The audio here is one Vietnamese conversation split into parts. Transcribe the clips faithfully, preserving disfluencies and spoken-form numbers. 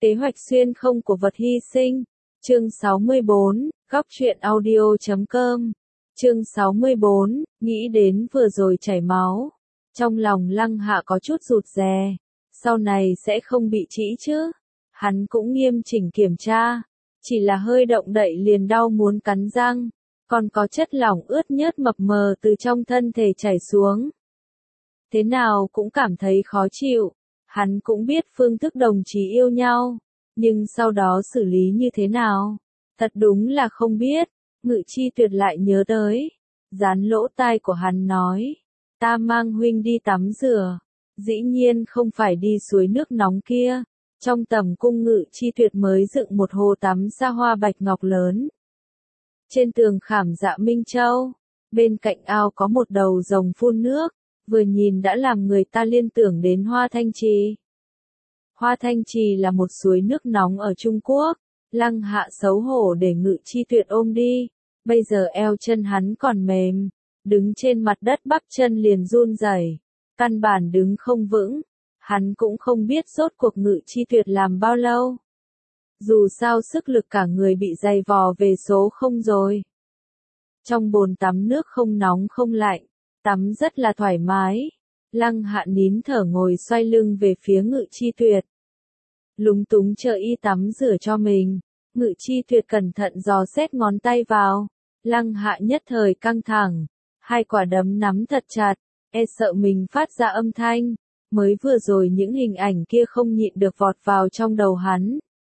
Kế hoạch xuyên không của vật hy sinh. Chương sáu mươi bốn, góc truyện audio chấm com. Chương sáu mươi bốn, nghĩ đến vừa rồi chảy máu. Trong lòng Lăng Hạ có chút rụt rè. Sau này sẽ không bị trĩ chứ? Hắn cũng nghiêm chỉnh kiểm tra. Chỉ là hơi động đậy liền đau muốn cắn răng. Còn có chất lỏng ướt nhớt mập mờ từ trong thân thể chảy xuống. Thế nào cũng cảm thấy khó chịu. Hắn cũng biết phương thức đồng chí yêu nhau. Nhưng sau đó xử lý như thế nào? Thật đúng là không biết. Ngự Chi Tuyệt lại nhớ tới. Dán lỗ tai của hắn nói. Ta mang huynh đi tắm rửa. Dĩ nhiên không phải đi suối nước nóng kia. Trong tầm cung Ngự Chi Tuyệt mới dựng một hồ tắm xa hoa bạch ngọc lớn. Trên tường khảm dạ Minh Châu. Bên cạnh ao có một đầu rồng phun nước. Vừa nhìn đã làm người ta liên tưởng đến Hoa Thanh Trì. Hoa Thanh Trì là một suối nước nóng ở Trung Quốc. Lăng Hạ xấu hổ để Ngự Chi Tuyệt ôm đi. Bây giờ eo chân hắn còn mềm. Đứng trên mặt đất bắp chân liền run rẩy, căn bản đứng không vững. Hắn cũng không biết rốt cuộc Ngự Chi Tuyệt làm bao lâu. Dù sao sức lực cả người bị dày vò về số không rồi. Trong bồn tắm nước không nóng không lạnh, tắm rất là thoải mái. Lăng Hạ nín thở ngồi xoay lưng về phía Ngự Chi Tuyệt. Lúng túng chờ y tắm rửa cho mình. Ngự Chi Tuyệt cẩn thận dò xét ngón tay vào. Lăng Hạ nhất thời căng thẳng. Hai quả đấm nắm thật chặt. E sợ mình phát ra âm thanh. Mới vừa rồi những hình ảnh kia không nhịn được vọt vào trong đầu hắn.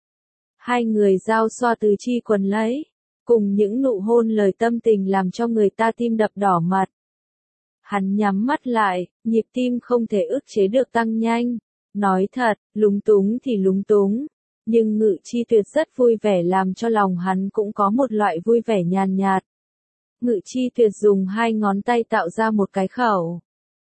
Hai người giao xoa tứ chi quần lấy. Cùng những nụ hôn lời tâm tình làm cho người ta tim đập đỏ mặt. Hắn nhắm mắt lại, nhịp tim không thể ức chế được tăng nhanh. Nói thật, lúng túng thì lúng túng. Nhưng Ngự Chi Tuyệt rất vui vẻ làm cho lòng hắn cũng có một loại vui vẻ nhàn nhạt. Ngự Chi Tuyệt dùng hai ngón tay tạo ra một cái khẩu.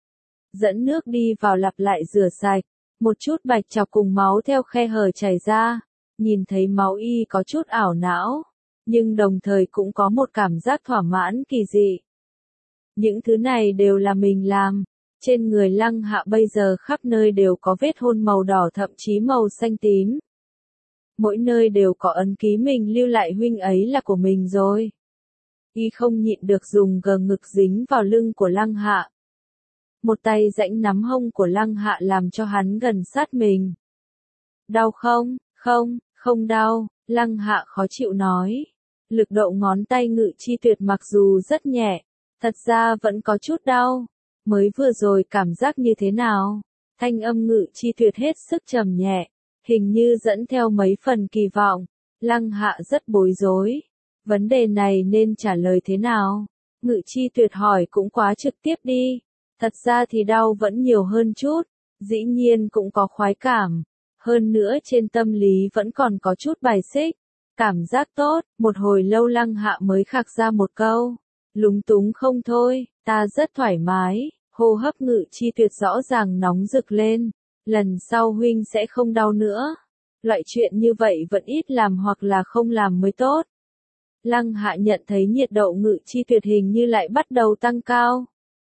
Dẫn nước đi vào lặp lại rửa sạch. Một chút bạch chọc cùng máu theo khe hở chảy ra. Nhìn thấy máu y có chút ảo não. Nhưng đồng thời cũng có một cảm giác thỏa mãn kỳ dị. Những thứ này đều là mình làm. Trên người Lăng Hạ bây giờ khắp nơi đều có vết hôn màu đỏ thậm chí màu xanh tím. Mỗi nơi đều có ấn ký mình lưu lại huynh ấy là của mình rồi. Y không nhịn được dùng gờ ngực dính vào lưng của Lăng Hạ. Một tay giãnh nắm hông của Lăng Hạ làm cho hắn gần sát mình. Đau không? Không, không đau, Lăng Hạ khó chịu nói. Lực độ ngón tay Ngự Chi Tuyệt mặc dù rất nhẹ, thật ra vẫn có chút đau. Mới vừa rồi cảm giác như thế nào? Thanh âm Ngự Chi Tuyệt hết sức trầm nhẹ, hình như dẫn theo mấy phần kỳ vọng. Lăng Hạ rất bối rối. Vấn đề này nên trả lời thế nào? Ngự Chi Tuyệt hỏi cũng quá trực tiếp đi. Thật ra thì đau vẫn nhiều hơn chút. Dĩ nhiên cũng có khoái cảm. Hơn nữa trên tâm lý vẫn còn có chút bài xích. Cảm giác tốt, một hồi lâu Lăng Hạ mới khạc ra một câu. Lúng túng không thôi, ta rất thoải mái. Hô hấp Ngự Chi Tuyệt rõ ràng nóng rực lên. Lần sau huynh sẽ không đau nữa. Loại chuyện như vậy vẫn ít làm hoặc là không làm mới tốt. Lăng Hạ nhận thấy nhiệt độ Ngự Chi Tuyệt hình như lại bắt đầu tăng cao.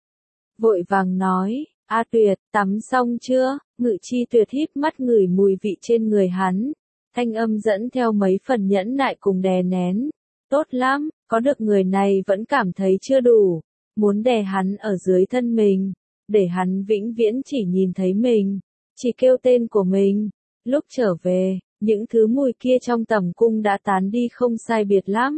Vội vàng nói, A Tuyệt, tắm xong chưa? Ngự Chi Tuyệt híp mắt ngửi mùi vị trên người hắn. Thanh âm dẫn theo mấy phần nhẫn nại cùng đè nén. Tốt lắm, có được người này vẫn cảm thấy chưa đủ. Muốn đè hắn ở dưới thân mình. Để hắn vĩnh viễn chỉ nhìn thấy mình. Chỉ kêu tên của mình. Lúc trở về, những thứ mùi kia trong tầm cung đã tán đi không sai biệt lắm.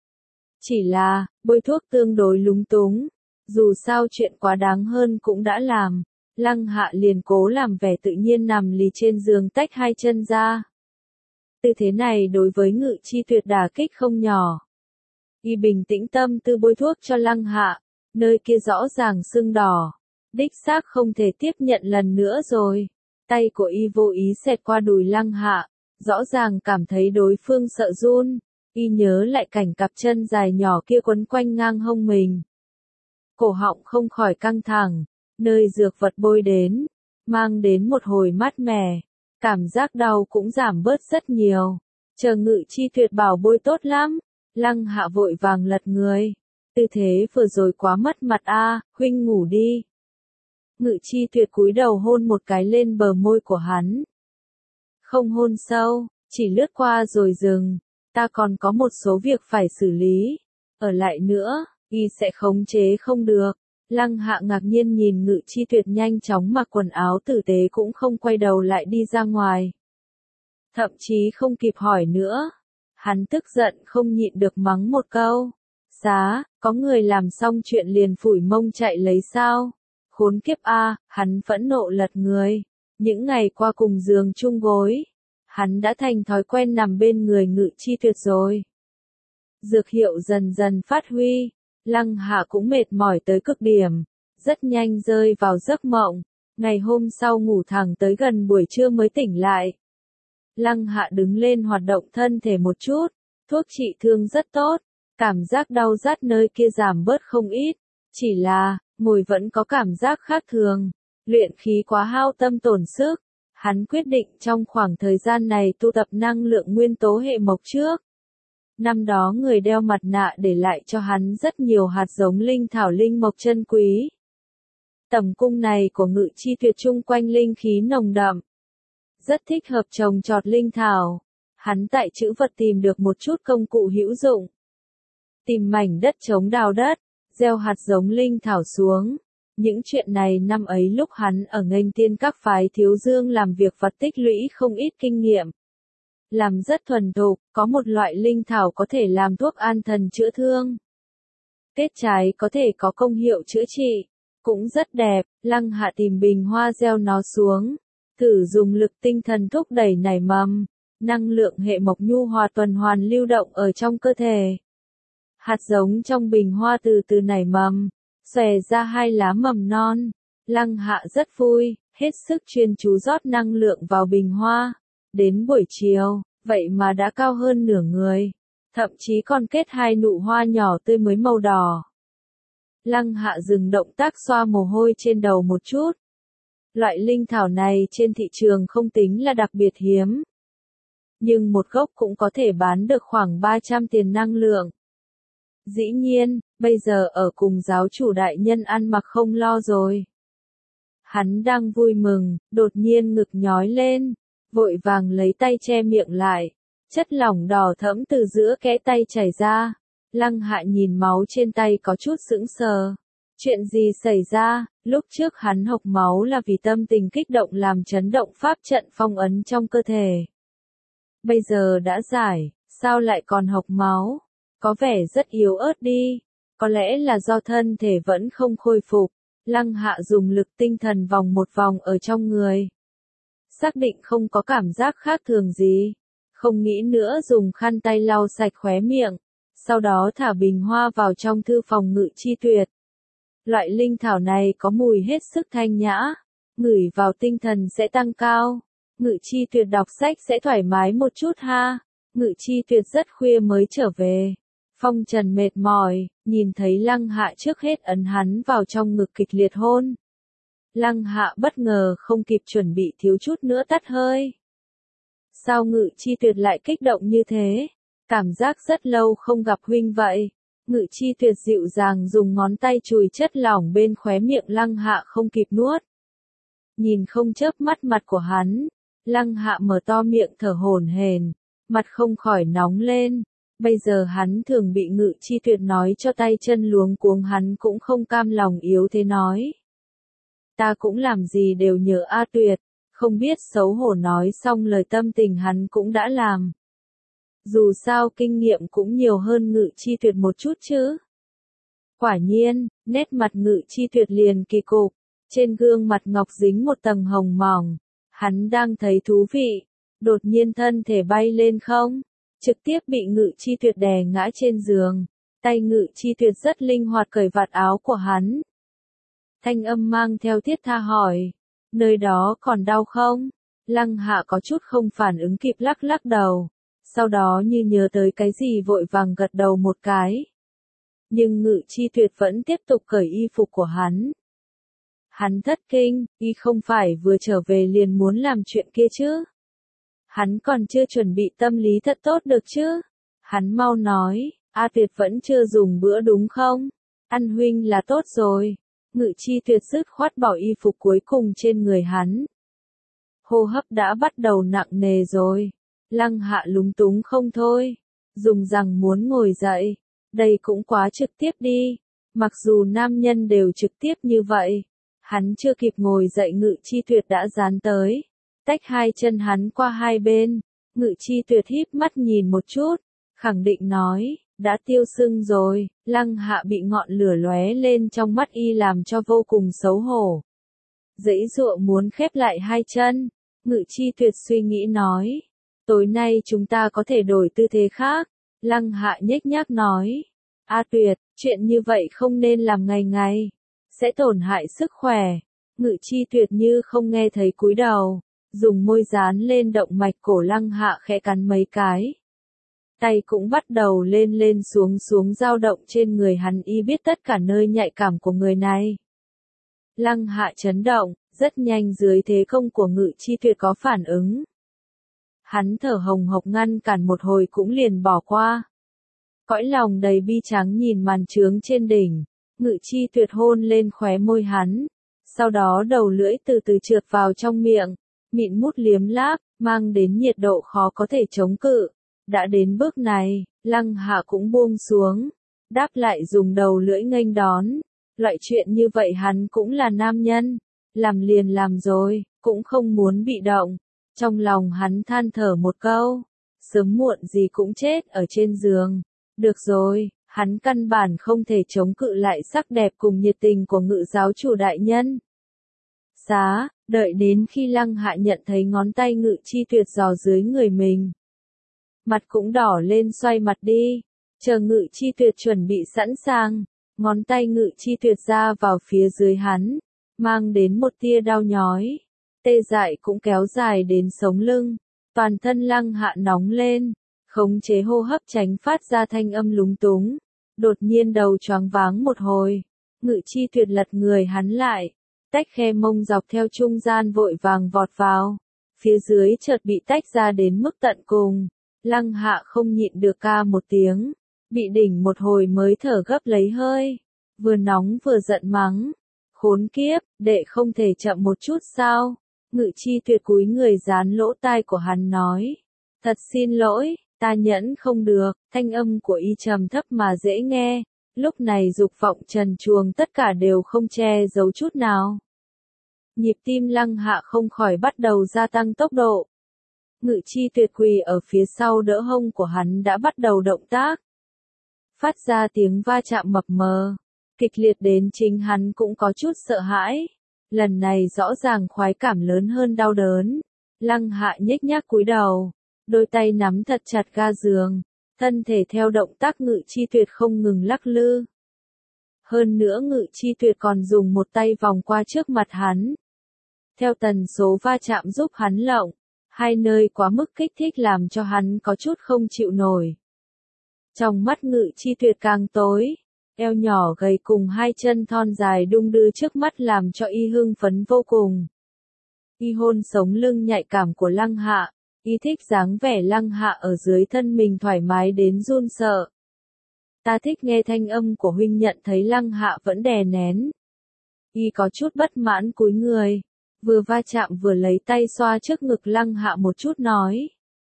Chỉ là, bôi thuốc tương đối lúng túng. Dù sao chuyện quá đáng hơn cũng đã làm. Lăng Hạ liền cố làm vẻ tự nhiên nằm lì trên giường tách hai chân ra. Tư thế này đối với Ngự Chi Tuyệt đả kích không nhỏ. Y bình tĩnh tâm tư bôi thuốc cho Lăng Hạ. Nơi kia rõ ràng sưng đỏ. Đích xác không thể tiếp nhận lần nữa rồi. Tay của y vô ý xẹt qua đùi Lăng Hạ. Rõ ràng cảm thấy đối phương sợ run. Y nhớ lại cảnh cặp chân dài nhỏ kia quấn quanh ngang hông mình. Cổ họng không khỏi căng thẳng. Nơi dược vật bôi đến. Mang đến một hồi mát mẻ. Cảm giác đau cũng giảm bớt rất nhiều. Chờ Ngự Chi Tuyệt bảo bôi tốt lắm. Lăng Hạ vội vàng lật người. Tư thế vừa rồi quá mất mặt a, huynh ngủ đi. Ngự Chi Tuyệt cúi đầu hôn một cái lên bờ môi của hắn. Không hôn sâu, chỉ lướt qua rồi dừng. Ta còn có một số việc phải xử lý. Ở lại nữa, y sẽ khống chế không được. Lăng Hạ ngạc nhiên nhìn Ngự Chi Tuyệt nhanh chóng mặc quần áo tử tế cũng không quay đầu lại đi ra ngoài. Thậm chí không kịp hỏi nữa. Hắn tức giận không nhịn được mắng một câu. Giá, có người làm xong chuyện liền phủi mông chạy lấy sao? Khốn kiếp a, hắn phẫn nộ lật người. Những ngày qua cùng giường chung gối, hắn đã thành thói quen nằm bên người Ngự Chi Tuyệt rồi. Dược hiệu dần dần phát huy, Lăng Hạ cũng mệt mỏi tới cực điểm, rất nhanh rơi vào giấc mộng. Ngày hôm sau ngủ thẳng tới gần buổi trưa mới tỉnh lại. Lăng Hạ đứng lên hoạt động thân thể một chút, thuốc trị thương rất tốt, cảm giác đau rát nơi kia giảm bớt không ít, chỉ là, ngồi vẫn có cảm giác khác thường, luyện khí quá hao tâm tổn sức. Hắn quyết định trong khoảng thời gian này tu tập năng lượng nguyên tố hệ mộc trước. Năm đó người đeo mặt nạ để lại cho hắn rất nhiều hạt giống linh thảo linh mộc chân quý. Tầm cung này của Ngự Chi Tuyệt chung quanh linh khí nồng đậm, rất thích hợp trồng trọt linh thảo. Hắn tại trữ vật tìm được một chút công cụ hữu dụng. Tìm mảnh đất trống đào đất, gieo hạt giống linh thảo xuống. Những chuyện này năm ấy lúc hắn ở nghênh tiên các phái thiếu dương làm việc vật tích lũy không ít kinh nghiệm. Làm rất thuần thục, có một loại linh thảo có thể làm thuốc an thần chữa thương. Kết trái có thể có công hiệu chữa trị, cũng rất đẹp. Lăng Hạ tìm bình hoa gieo nó xuống, thử dùng lực tinh thần thúc đẩy nảy mầm, năng lượng hệ mộc nhu hòa tuần hoàn lưu động ở trong cơ thể. Hạt giống trong bình hoa từ từ nảy mầm, xòe ra hai lá mầm non. Lăng Hạ rất vui, hết sức chuyên chú rót năng lượng vào bình hoa. Đến buổi chiều, vậy mà đã cao hơn nửa người, thậm chí còn kết hai nụ hoa nhỏ tươi mới màu đỏ. Lăng Hạ dừng động tác xoa mồ hôi trên đầu một chút. Loại linh thảo này trên thị trường không tính là đặc biệt hiếm, nhưng một gốc cũng có thể bán được khoảng ba trăm tiền năng lượng. Dĩ nhiên, bây giờ ở cùng giáo chủ đại nhân ăn mặc không lo rồi. Hắn đang vui mừng, đột nhiên ngực nhói lên, vội vàng lấy tay che miệng lại. Chất lỏng đỏ thẫm từ giữa kẽ tay chảy ra. Lăng Hạ nhìn máu trên tay có chút sững sờ. Chuyện gì xảy ra? Lúc trước hắn hộc máu là vì tâm tình kích động làm chấn động pháp trận phong ấn trong cơ thể. Bây giờ đã giải, sao lại còn hộc máu? Có vẻ rất yếu ớt đi. Có lẽ là do thân thể vẫn không khôi phục. Lăng Hạ dùng lực tinh thần vòng một vòng ở trong người. Xác định không có cảm giác khác thường gì. Không nghĩ nữa dùng khăn tay lau sạch khóe miệng. Sau đó thả bình hoa vào trong thư phòng Ngự Chi Tuyệt. Loại linh thảo này có mùi hết sức thanh nhã. Ngửi vào tinh thần sẽ tăng cao. Ngự Chi Tuyệt đọc sách sẽ thoải mái một chút ha. Ngự Chi Tuyệt rất khuya mới trở về. Phong trần mệt mỏi, nhìn thấy Lăng Hạ trước hết ấn hắn vào trong ngực kịch liệt hôn. Lăng Hạ bất ngờ không kịp chuẩn bị thiếu chút nữa tắt hơi. Sao Ngự Chi Tuyệt lại kích động như thế? Cảm giác rất lâu không gặp huynh vậy. Ngự Chi Tuyệt dịu dàng dùng ngón tay chùi chất lỏng bên khóe miệng Lăng Hạ không kịp nuốt. Nhìn không chớp mắt mặt của hắn, Lăng Hạ mở to miệng thở hổn hển, mặt không khỏi nóng lên. Bây giờ hắn thường bị Ngự Chi Tuyệt nói cho tay chân luống cuống, hắn cũng không cam lòng yếu thế nói. Ta cũng làm gì đều nhờ A Tuyệt, không biết xấu hổ nói xong lời tâm tình hắn cũng đã làm. Dù sao kinh nghiệm cũng nhiều hơn Ngự Chi Tuyệt một chút chứ. Quả nhiên, nét mặt Ngự Chi Tuyệt liền kỳ cục, trên gương mặt ngọc dính một tầng hồng mỏng. Hắn đang thấy thú vị, đột nhiên thân thể bay lên không, trực tiếp bị Ngự Chi Tuyệt đè ngã trên giường. Tay Ngự Chi Tuyệt rất linh hoạt cởi vạt áo của hắn. Thanh âm mang theo thiết tha hỏi, nơi đó còn đau không? Lăng Hạ có chút không phản ứng kịp lắc lắc đầu. Sau đó như nhớ tới cái gì vội vàng gật đầu một cái. Nhưng Ngự Chi Tuyệt vẫn tiếp tục cởi y phục của hắn. Hắn thất kinh, y không phải vừa trở về liền muốn làm chuyện kia chứ. Hắn còn chưa chuẩn bị tâm lý thật tốt được chứ. Hắn mau nói, A Tuyệt vẫn chưa dùng bữa đúng không? Ăn huynh là tốt rồi. Ngự Chi Tuyệt dứt khoát bỏ y phục cuối cùng trên người hắn. hô hấp đã bắt đầu nặng nề rồi. Lăng Hạ lúng túng không thôi, dùng rằng muốn ngồi dậy, đây cũng quá trực tiếp đi, mặc dù nam nhân đều trực tiếp như vậy. Hắn chưa kịp ngồi dậy Ngự Chi Tuyệt đã dán tới, tách hai chân hắn qua hai bên. Ngự Chi Tuyệt híp mắt nhìn một chút, khẳng định nói, đã tiêu sưng rồi. Lăng Hạ bị ngọn lửa lóe lên trong mắt y làm cho vô cùng xấu hổ. Giãy giụa muốn khép lại hai chân, Ngự Chi Tuyệt suy nghĩ nói, tối nay chúng ta có thể đổi tư thế khác. Lăng Hạ nhếch nhác nói, A Tuyệt, chuyện như vậy không nên làm ngày ngày, sẽ tổn hại sức khỏe. Ngự Chi Tuyệt như không nghe thấy cúi đầu, dùng môi dán lên động mạch cổ Lăng Hạ khẽ cắn mấy cái. Tay cũng bắt đầu lên lên xuống xuống dao động trên người hắn, y biết tất cả nơi nhạy cảm của người này. Lăng Hạ chấn động, rất nhanh dưới thế công của Ngự Chi Tuyệt có phản ứng. Hắn thở hồng hộc ngăn cản một hồi cũng liền bỏ qua. Cõi lòng đầy bi tráng nhìn màn trướng trên đỉnh, Ngự Chi Tuyệt hôn lên khóe môi hắn, sau đó đầu lưỡi từ từ trượt vào trong miệng, mịn mút liếm láp, mang đến nhiệt độ khó có thể chống cự. Đã đến bước này, Lăng Hạ cũng buông xuống, đáp lại dùng đầu lưỡi nghênh đón. Loại chuyện như vậy hắn cũng là nam nhân, làm liền làm rồi, cũng không muốn bị động. Trong lòng hắn than thở một câu, sớm muộn gì cũng chết ở trên giường. Được rồi, hắn căn bản không thể chống cự lại sắc đẹp cùng nhiệt tình của Ngự giáo chủ đại nhân. Xá, đợi đến khi Lăng Hạ nhận thấy ngón tay Ngự Chi Tuyệt dò dưới người mình. Mặt cũng đỏ lên, xoay mặt đi, chờ Ngự Chi Tuyệt chuẩn bị sẵn sàng, ngón tay Ngự Chi Tuyệt ra vào phía dưới hắn, mang đến một tia đau nhói, tê dại cũng kéo dài đến sống lưng, toàn thân Lăng Hạ nóng lên, khống chế hô hấp tránh phát ra thanh âm lúng túng, đột nhiên đầu choáng váng một hồi, Ngự Chi Tuyệt lật người hắn lại, tách khe mông dọc theo trung gian vội vàng vọt vào, phía dưới chợt bị tách ra đến mức tận cùng. Lăng Hạ không nhịn được ca một tiếng, bị đỉnh một hồi mới thở gấp lấy hơi, vừa nóng vừa giận mắng, khốn kiếp, đệ không thể chậm một chút sao? Ngự Chi Tuyệt cúi người dán lỗ tai của hắn nói, thật xin lỗi, ta nhẫn không được. Thanh âm của y trầm thấp mà dễ nghe, lúc này dục vọng trần truồng tất cả đều không che giấu chút nào. Nhịp tim Lăng Hạ không khỏi bắt đầu gia tăng tốc độ. Ngự Chi Tuyệt quỳ ở phía sau đỡ hông của hắn đã bắt đầu động tác. Phát ra tiếng va chạm mập mờ, kịch liệt đến chính hắn cũng có chút sợ hãi. Lần này rõ ràng khoái cảm lớn hơn đau đớn. Lăng Hạ nhếch nhác cúi đầu, đôi tay nắm thật chặt ga giường, thân thể theo động tác Ngự Chi Tuyệt không ngừng lắc lư. Hơn nữa Ngự Chi Tuyệt còn dùng một tay vòng qua trước mặt hắn. Theo tần số va chạm giúp hắn lộng. Hai nơi quá mức kích thích làm cho hắn có chút không chịu nổi. Trong mắt Ngự Chi Tuyệt càng tối, eo nhỏ gầy cùng hai chân thon dài đung đưa trước mắt làm cho y hưng phấn vô cùng. Y hôn sống lưng nhạy cảm của Lăng Hạ, y thích dáng vẻ Lăng Hạ ở dưới thân mình thoải mái đến run sợ. Ta thích nghe thanh âm của huynh. Nhận thấy Lăng Hạ vẫn đè nén, y có chút bất mãn cúi người. Vừa va chạm vừa lấy tay xoa trước ngực Lăng Hạ một chút nói.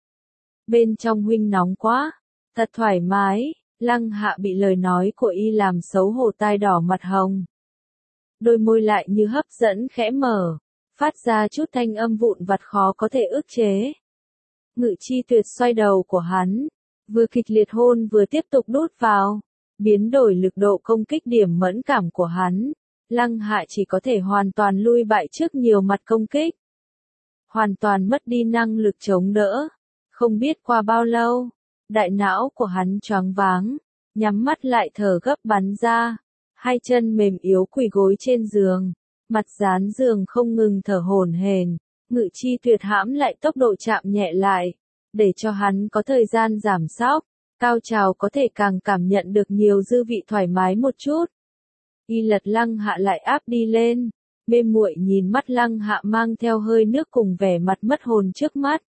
Bên trong huynh nóng quá, thật thoải mái. Lăng Hạ bị lời nói của y làm xấu hổ, tai đỏ mặt hồng. Đôi môi lại như hấp dẫn khẽ mở, phát ra chút thanh âm vụn vặt khó có thể ức chế. Ngự Chi Tuyệt xoay đầu của hắn, vừa kịch liệt hôn vừa tiếp tục đút vào, biến đổi lực độ công kích điểm mẫn cảm của hắn. Lăng Hạ chỉ có thể hoàn toàn lui bại trước nhiều mặt công kích. Hoàn toàn mất đi năng lực chống đỡ. Không biết qua bao lâu, đại não của hắn choáng váng, nhắm mắt lại thở gấp bắn ra. Hai chân mềm yếu quỳ gối trên giường, mặt dán giường không ngừng thở hổn hển. Ngự Chi Tuyệt hãm lại tốc độ chạm nhẹ lại, để cho hắn có thời gian giảm sóc, cao trào có thể càng cảm nhận được nhiều dư vị thoải mái một chút. Y lật Lăng Hạ lại áp đi lên, mê muội nhìn mắt Lăng Hạ mang theo hơi nước cùng vẻ mặt mất hồn trước mắt.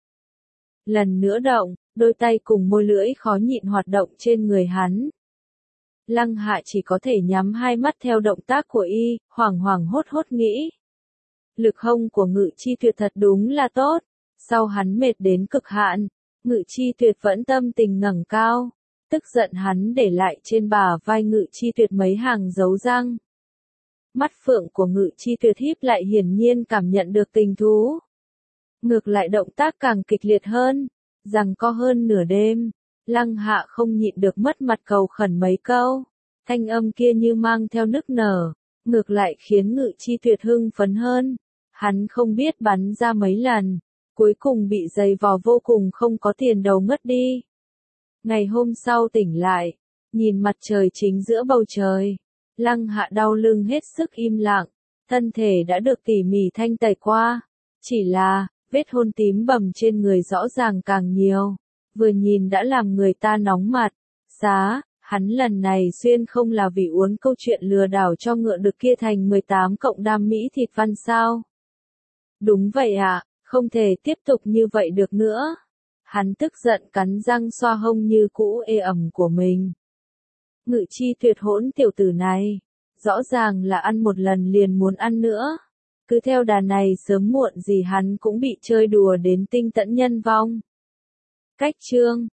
Lần nữa động, đôi tay cùng môi lưỡi khó nhịn hoạt động trên người hắn. Lăng Hạ chỉ có thể nhắm hai mắt theo động tác của y, hoảng hoảng hốt hốt nghĩ. Lực hông của Ngự Chi Tuyệt thật đúng là tốt. Sau hắn mệt đến cực hạn, Ngự Chi Tuyệt vẫn tâm tình ngẩng cao. Tức giận hắn để lại trên bả vai Ngự Chi Tuyệt mấy hàng dấu răng. Mắt phượng của Ngự Chi Tuyệt híp lại, hiển nhiên cảm nhận được tình thú. Ngược lại động tác càng kịch liệt hơn, giằng co hơn nửa đêm. Lăng Hạ không nhịn được mất mặt cầu khẩn mấy câu. Thanh âm kia như mang theo nức nở, ngược lại khiến Ngự Chi Tuyệt hưng phấn hơn. Hắn không biết bắn ra mấy lần, cuối cùng bị giày vò vô cùng, không có tiền đầu ngất đi. Ngày hôm sau tỉnh lại, nhìn mặt trời chính giữa bầu trời, Lăng Hạ đau lưng hết sức im lặng, thân thể đã được tỉ mỉ thanh tẩy qua, chỉ là vết hôn tím bầm trên người rõ ràng càng nhiều, vừa nhìn đã làm người ta nóng mặt. Giá, hắn lần này xuyên không là vì uốn câu chuyện lừa đảo cho ngựa được kia thành mười tám cộng đam mỹ thịt văn sao? Đúng vậy ạ, không thể tiếp tục như vậy được nữa. Hắn tức giận cắn răng xoa hông như cũ ê ẩm của mình. Ngự Chi Tuyệt hỗn tiểu tử này, rõ ràng là ăn một lần liền muốn ăn nữa. Cứ theo đà này sớm muộn gì hắn cũng bị chơi đùa đến tinh tẫn nhân vong. Cách chương